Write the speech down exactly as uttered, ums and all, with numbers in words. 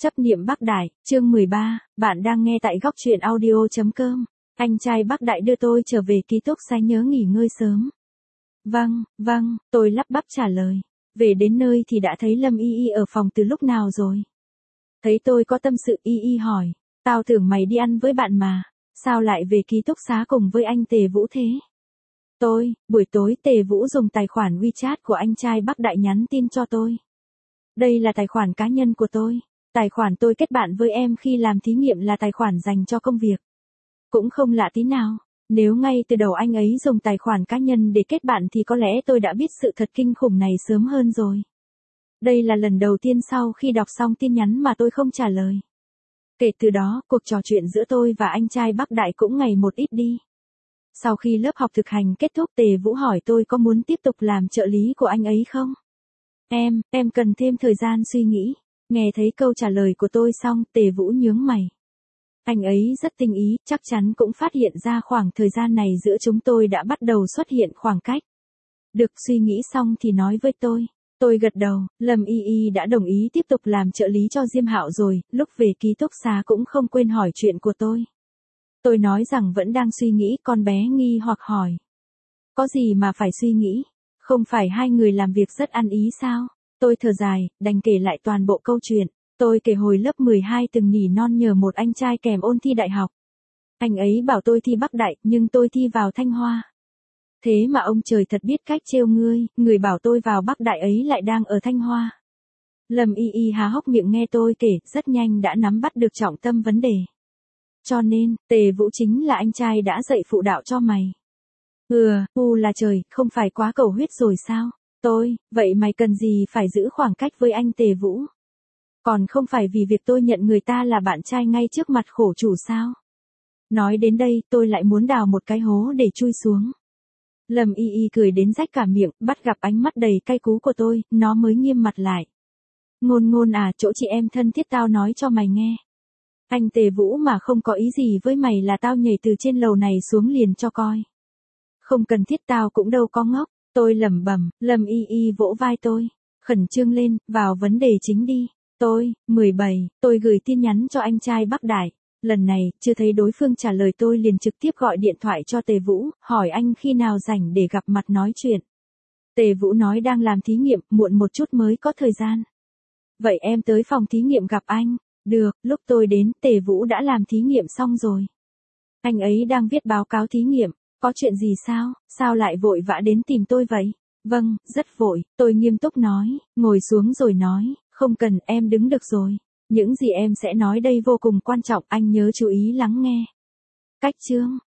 Chấp niệm Bắc Đại, chương mười ba, bạn đang nghe tại góc truyện audio chấm com. Anh trai Bắc Đại đưa tôi trở về ký túc xá, nhớ nghỉ ngơi sớm. Vâng, vâng, tôi lắp bắp trả lời. Về đến nơi thì đã thấy Lâm Y Y ở phòng từ lúc nào rồi. Thấy tôi có tâm sự, Y Y hỏi, tao tưởng mày đi ăn với bạn mà, sao lại về ký túc xá cùng với anh Tề Vũ thế? Tôi, buổi tối Tề Vũ dùng tài khoản WeChat của anh trai Bắc Đại nhắn tin cho tôi. Đây là tài khoản cá nhân của tôi. Tài khoản tôi kết bạn với em khi làm thí nghiệm là tài khoản dành cho công việc. Cũng không lạ tí nào, nếu ngay từ đầu anh ấy dùng tài khoản cá nhân để kết bạn thì có lẽ tôi đã biết sự thật kinh khủng này sớm hơn rồi. Đây là lần đầu tiên sau khi đọc xong tin nhắn mà tôi không trả lời. Kể từ đó, cuộc trò chuyện giữa tôi và anh trai Bắc Đại cũng ngày một ít đi. Sau khi lớp học thực hành kết thúc, Tề Vũ hỏi tôi có muốn tiếp tục làm trợ lý của anh ấy không? Em, em cần thêm thời gian suy nghĩ. Nghe thấy câu trả lời của tôi xong, Tề Vũ nhướng mày. Anh ấy rất tinh ý, chắc chắn cũng phát hiện ra khoảng thời gian này giữa chúng tôi đã bắt đầu xuất hiện khoảng cách. Được, suy nghĩ xong thì nói với tôi. Tôi gật đầu, Lâm Y Y đã đồng ý tiếp tục làm trợ lý cho Diêm Hạo rồi, lúc về ký túc xá cũng không quên hỏi chuyện của tôi. Tôi nói rằng vẫn đang suy nghĩ, con bé nghi hoặc hỏi. Có gì mà phải suy nghĩ, không phải hai người làm việc rất ăn ý sao? Tôi thở dài, đành kể lại toàn bộ câu chuyện. Tôi kể hồi lớp mười hai từng nỉ non nhờ một anh trai kèm ôn thi đại học. Anh ấy bảo tôi thi Bắc Đại, nhưng tôi thi vào Thanh Hoa. Thế mà ông trời thật biết cách trêu ngươi, người bảo tôi vào Bắc Đại ấy lại đang ở Thanh Hoa. Lâm Y Y há hốc miệng nghe tôi kể, rất nhanh đã nắm bắt được trọng tâm vấn đề. Cho nên, Tề Vũ chính là anh trai đã dạy phụ đạo cho mày. Ừ, u là trời, không phải quá cầu huyết rồi sao? Tôi, vậy mày cần gì phải giữ khoảng cách với anh Tề Vũ? Còn không phải vì việc tôi nhận người ta là bạn trai ngay trước mặt khổ chủ sao? Nói đến đây, tôi lại muốn đào một cái hố để chui xuống. Lâm Y Y cười đến rách cả miệng, bắt gặp ánh mắt đầy cay cú của tôi, nó mới nghiêm mặt lại. Ngôn Ngôn à, chỗ chị em thân thiết tao nói cho mày nghe. Anh Tề Vũ mà không có ý gì với mày là tao nhảy từ trên lầu này xuống liền cho coi. Không cần thiết, tao cũng đâu có ngốc. Tôi lẩm bẩm, Lâm Y Y vỗ vai tôi, khẩn trương lên, vào vấn đề chính đi. Tôi, mười bảy, tôi gửi tin nhắn cho anh trai Bắc Đại. Lần này, chưa thấy đối phương trả lời tôi liền trực tiếp gọi điện thoại cho Tề Vũ, hỏi anh khi nào rảnh để gặp mặt nói chuyện. Tề Vũ nói đang làm thí nghiệm, muộn một chút mới có thời gian. Vậy em tới phòng thí nghiệm gặp anh. Được, lúc tôi đến, Tề Vũ đã làm thí nghiệm xong rồi. Anh ấy đang viết báo cáo thí nghiệm. Có chuyện gì sao, sao lại vội vã đến tìm tôi vậy? Vâng, rất vội, tôi nghiêm túc nói, ngồi xuống rồi nói, không cần, em đứng được rồi. Những gì em sẽ nói đây vô cùng quan trọng, anh nhớ chú ý lắng nghe. Cách chương,